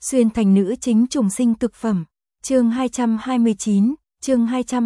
Xuyên thành nữ chính trùng sinh cực phẩm. Chương 229, chương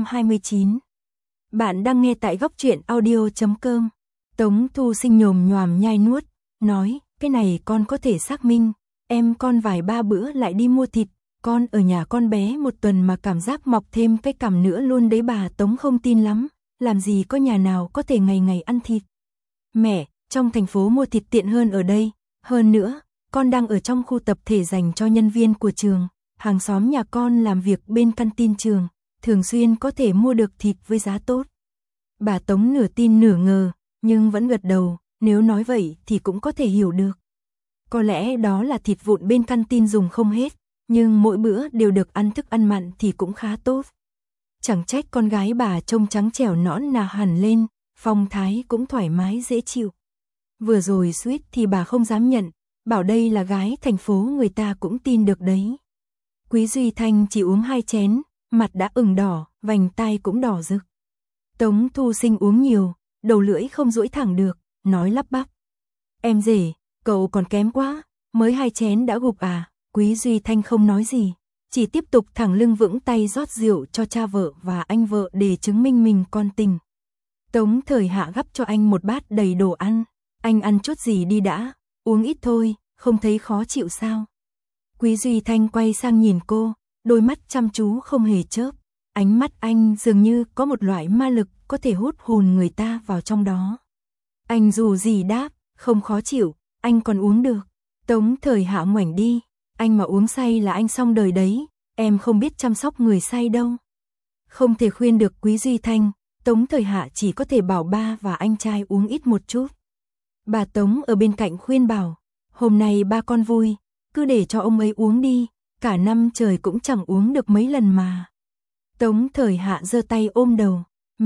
229. Bạn đang nghe tại góc truyện audio.com. Tống Thu Sinh nhồm nhoàm nhai nuốt, nói, cái này con có thể xác minh, em con vài ba bữa lại đi mua thịt, con ở nhà con bé một tuần mà cảm giác mọc thêm cái cằm nữa luôn đấy. Bà Tống không tin lắm, làm gì có nhà nào có thể ngày ngày ăn thịt. Mẹ, trong thành phố mua thịt tiện hơn ở đây, hơn nữa, con đang ở trong khu tập thể dành cho nhân viên của trường, hàng xóm nhà con làm việc bên canteen trường, thường xuyên có thể mua được thịt với giá tốt. Bà Tống nửa tin nửa ngờ, nhưng vẫn gật đầu, nếu nói vậy thì cũng có thể hiểu được. Có lẽ đó là thịt vụn bên canteen dùng không hết, nhưng mỗi bữa đều được ăn thức ăn mặn thì cũng khá tốt. Chẳng trách con gái bà trông trắng trẻo nõn nà hẳn lên, phong thái cũng thoải mái dễ chịu. Vừa rồi suýt thì bà không dám nhận, bảo đây là gái thành phố người ta cũng tin được đấy. Quý Duy Thanh chỉ uống 2 chén, mặt đã ửng đỏ, vành tai cũng đỏ rực. Tống Thu Sinh uống nhiều, đầu lưỡi không duỗi thẳng được, nói lắp bắp. Em rể, cậu còn kém quá, mới 2 chén đã gục à? Quý Duy Thanh không nói gì, chỉ tiếp tục thẳng lưng vững tay rót rượu cho cha vợ và anh vợ để chứng minh mình còn tình. Tống Thời Hạ gắp cho anh một bát đầy đồ ăn, anh ăn chút gì đi đã, uống ít thôi, không thấy khó chịu sao? Quý Duy Thanh quay sang nhìn cô, đôi mắt chăm chú không hề chớp, ánh mắt anh dường như có một loại ma lực có thể hút hồn người ta vào trong đó. Anh dù gì đáp, không khó chịu, anh còn uống được. Tống Thời Hạ ngoảnh đi, anh mà uống say là anh xong đời đấy, em không biết chăm sóc người say đâu. Không thể khuyên được Quý Duy Thanh, Tống Thời Hạ chỉ có thể bảo ba và anh trai uống ít một chút. Bà Tống ở bên cạnh khuyên bảo, hôm nay ba con vui, cứ để cho ông ấy uống đi, cả năm trời cũng chẳng uống được mấy lần mà. Tống Thời Hạ giơ tay ôm đầu,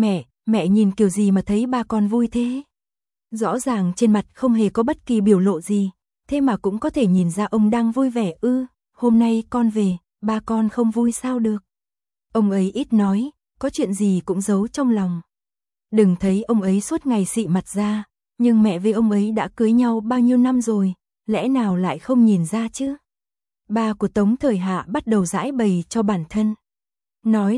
mẹ nhìn kiểu gì mà thấy ba con vui thế? Rõ ràng trên mặt không hề có bất kỳ biểu lộ gì, thế mà cũng có thể nhìn ra ông đang vui vẻ ư? Hôm nay con về, ba con không vui sao được? Ông ấy ít nói, có chuyện gì cũng giấu trong lòng. Đừng thấy ông ấy suốt ngày xị mặt ra, nhưng mẹ với ông ấy đã cưới nhau bao nhiêu năm rồi, lẽ nào lại không nhìn ra chứ? Ba của Tống Thời Hạ bắt đầu giãi bày cho bản thân. Nói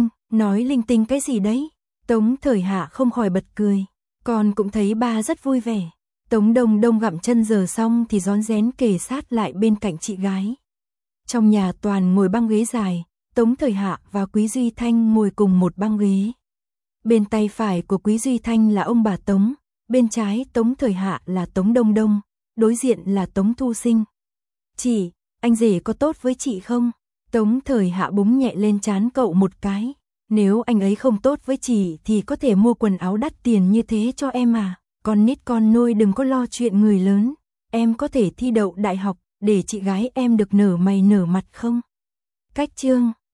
linh tinh cái gì đấy? Tống Thời Hạ không khỏi bật cười. Con cũng thấy ba rất vui vẻ. Tống Đông Đông gặm chân giờ xong thì rón rén kề sát lại bên cạnh chị gái. Trong nhà toàn ngồi băng ghế dài, Tống Thời Hạ và Quý Duy Thanh ngồi cùng một băng ghế. Bên tay phải của Quý Duy Thanh là ông bà Tống, bên trái Tống Thời Hạ là Tống Đông Đông, đối diện là Tống Thu Sinh. Chị, anh rể có tốt với chị không? Tống Thời Hạ búng nhẹ lên trán cậu một cái. Nếu anh ấy không tốt với chị thì có thể mua quần áo đắt tiền như thế cho em à. Con nít con nôi đừng có lo chuyện người lớn. Em có thể thi đậu đại học để chị gái em được nở mày nở mặt không? Cách chương